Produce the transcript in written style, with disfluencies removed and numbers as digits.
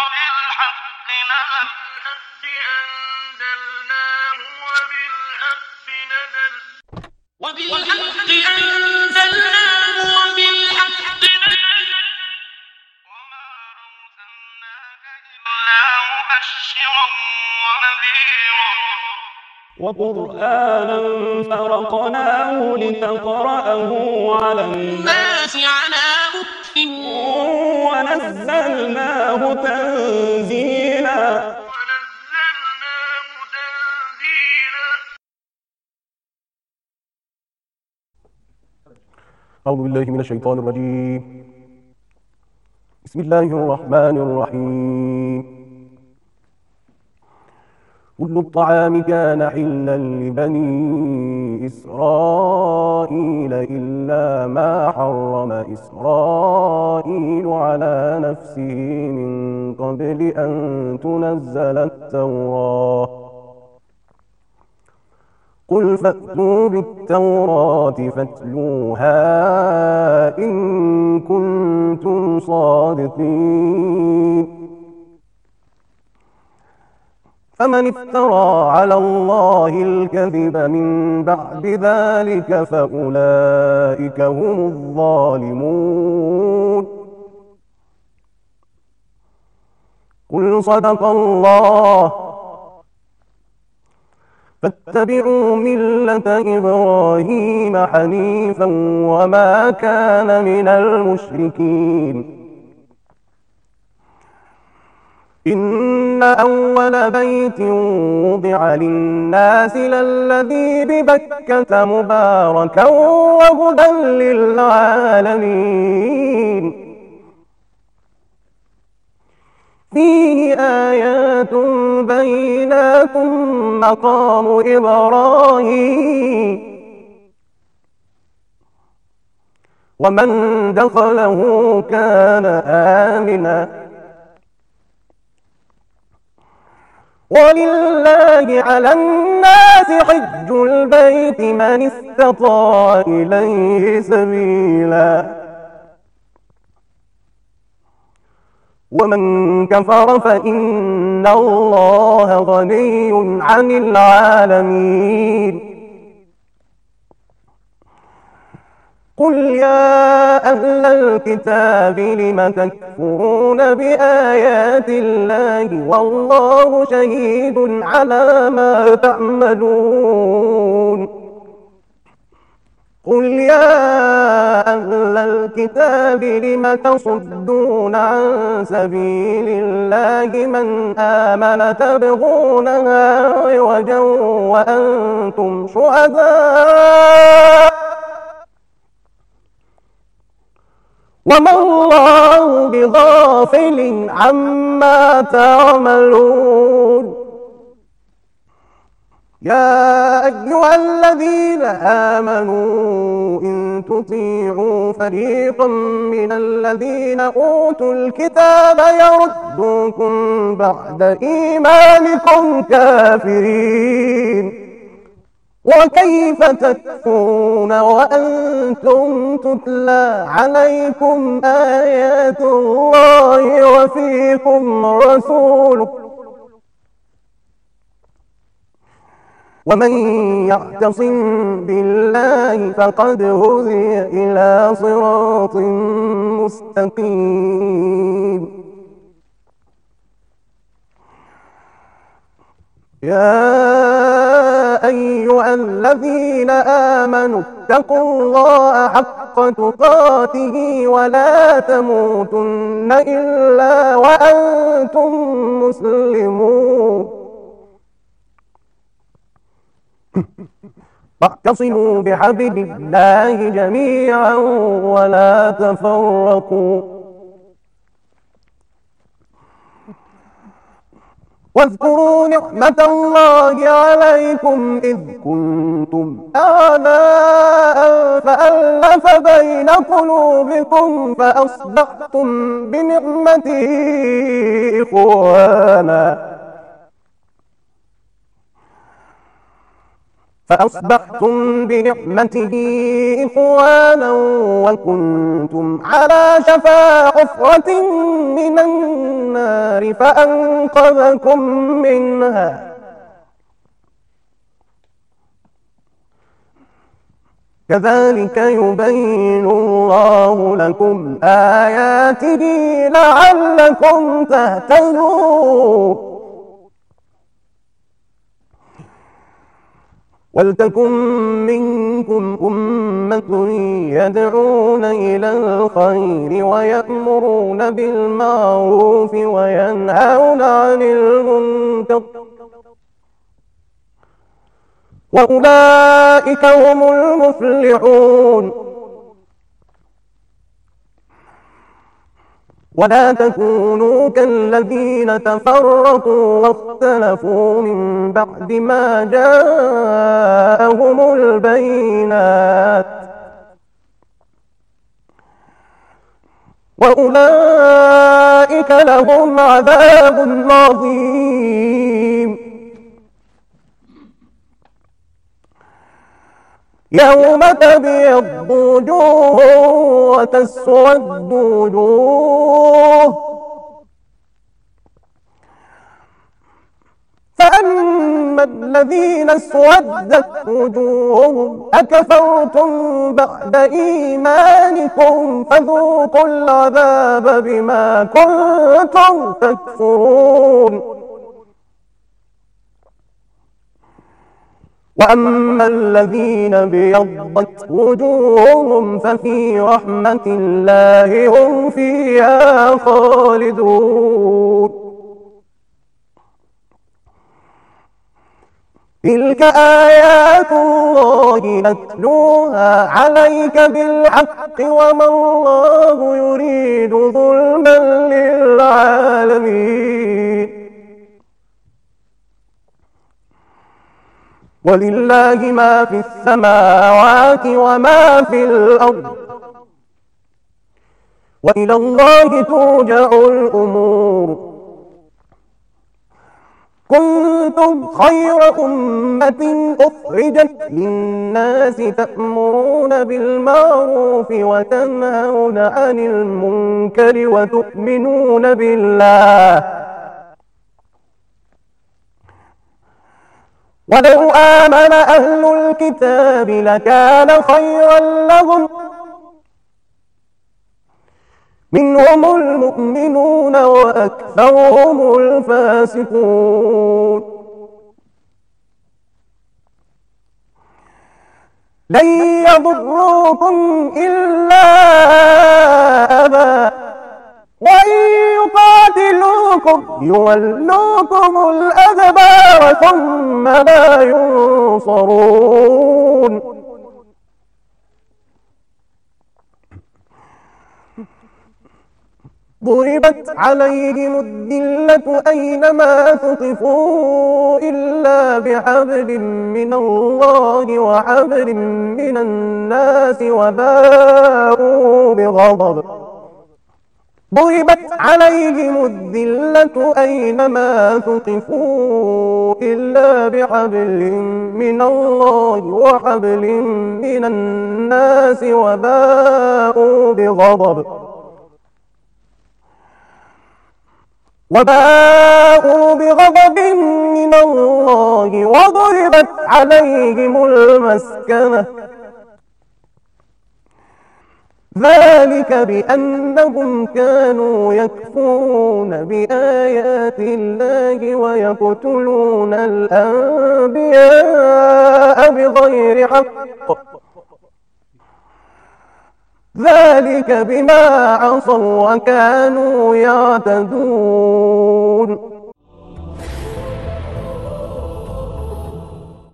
وبالحق أنزلناه وبالحق نزل وما أرسلناك إلا مبشرا ونذيرا وقرآنا فرقناه لتقرأه على الناس على مكث ونزلناه تنزيلا. أعوذ بالله من الشيطان الرجيم. بسم الله الرحمن الرحيم. كل الطعام كان حلا لبني إسرائيل إلا ما حرم إسرائيل على نفسه من قبل أن تنزل التوراة. قل فأتوا بالتوراة فاتلوها إن كنتم صادقين. فمن افترى على الله الكذب من بعد ذلك فأولئك هم الظالمون. قل صدق الله فاتبعوا ملة إبراهيم حنيفا وما كان من المشركين. إن أول بيت وضع للناس للذي ببكة مباركا وهدى للعالمين. فيه آيات بينات مقام إبراهيم ومن دخله كان آمنا. ولله على الناس حج البيت من استطاع إليه سبيلا ومن كفر فإن الله غني عن العالمين. قل يا أهل الكتاب لم تكفرون بآيات الله والله شهيد على ما تعملون. قل يا أهل الكتاب لم تصدون عن سبيل الله من آمن تبغونها عوجا وأنتم شهداء وما الله بغافل عما تعملون. يا أيها الذين آمنوا إن تطيعوا فريقا من الذين أوتوا الكتاب يردوكم بعد إيمانكم كافرين. وكيف تكفرون وأنتم تتلى عليكم آيات الله وفيكم رسوله ومن يعتصم بالله فقد هدي إلى صراط مستقيم. يا أيها الذين آمنوا اتقوا الله حق تقاته ولا تموتن إلا وأنتم مسلمون. واعتصموا بحبل الله جميعا ولا تفرقوا. واذكروا نعمة الله عليكم إذ كنتم أعداء فألف بين قلوبكم فأصبحتم بنعمته إخوانا فأصبحتم بنعمته إخوانا وكنتم على شفا حفرة من النار فأنقذكم منها كذلك يبين الله لكم آياته لعلكم تهتدون ولتكن منكم أمة يدعون إلى الخير ويأمرون بالمعروف وينهون عن المنكر وأولئك هم المفلحون ولا تكونوا كالذين تفرقوا واختلفوا من بعد ما جاءهم البينات وأولئك لهم عذاب عظيم يوم تبيض وجوه وتسود وجوه فأما الذين اسودت وجوههم أكفرتم بعد إيمانكم فذوقوا العذاب بما كنتم تكفرون وأما الذين بيضت وجوههم ففي رحمة الله هم فيها خالدون تلك آيات الله نتلوها عليك بالحق وما الله يريد ظلما للعالمين ولله ما في السماوات وما في الأرض وإلى الله ترجع الأمور كنتم خير أمة أخرجت للناس تأمرون بالمعروف وتنهون عن المنكر وتؤمنون بالله ولو آمن أهل الكتاب لكان خيرا لهم منهم المؤمنون وأكثرهم الفاسقون لن يضروكم إلا أذى وإن يقاتلوكم يولوكم الأدبار ثم لا ينصرون ضربت عليهم الذلة أينما ثقفوا إلا بحبل من الله وحبل من الناس وباءوا بغضب ضربت عليهم الذلة أينما ثقفوا إلا بحبل من الله وحبل من الناس وباءوا بغضب من الله وضربت عليهم المسكنة ذلك بأنهم كانوا يكفرون بآيات الله ويقتلون الأنبياء بغير حق ذلك بما عصوا وكانوا يعتدون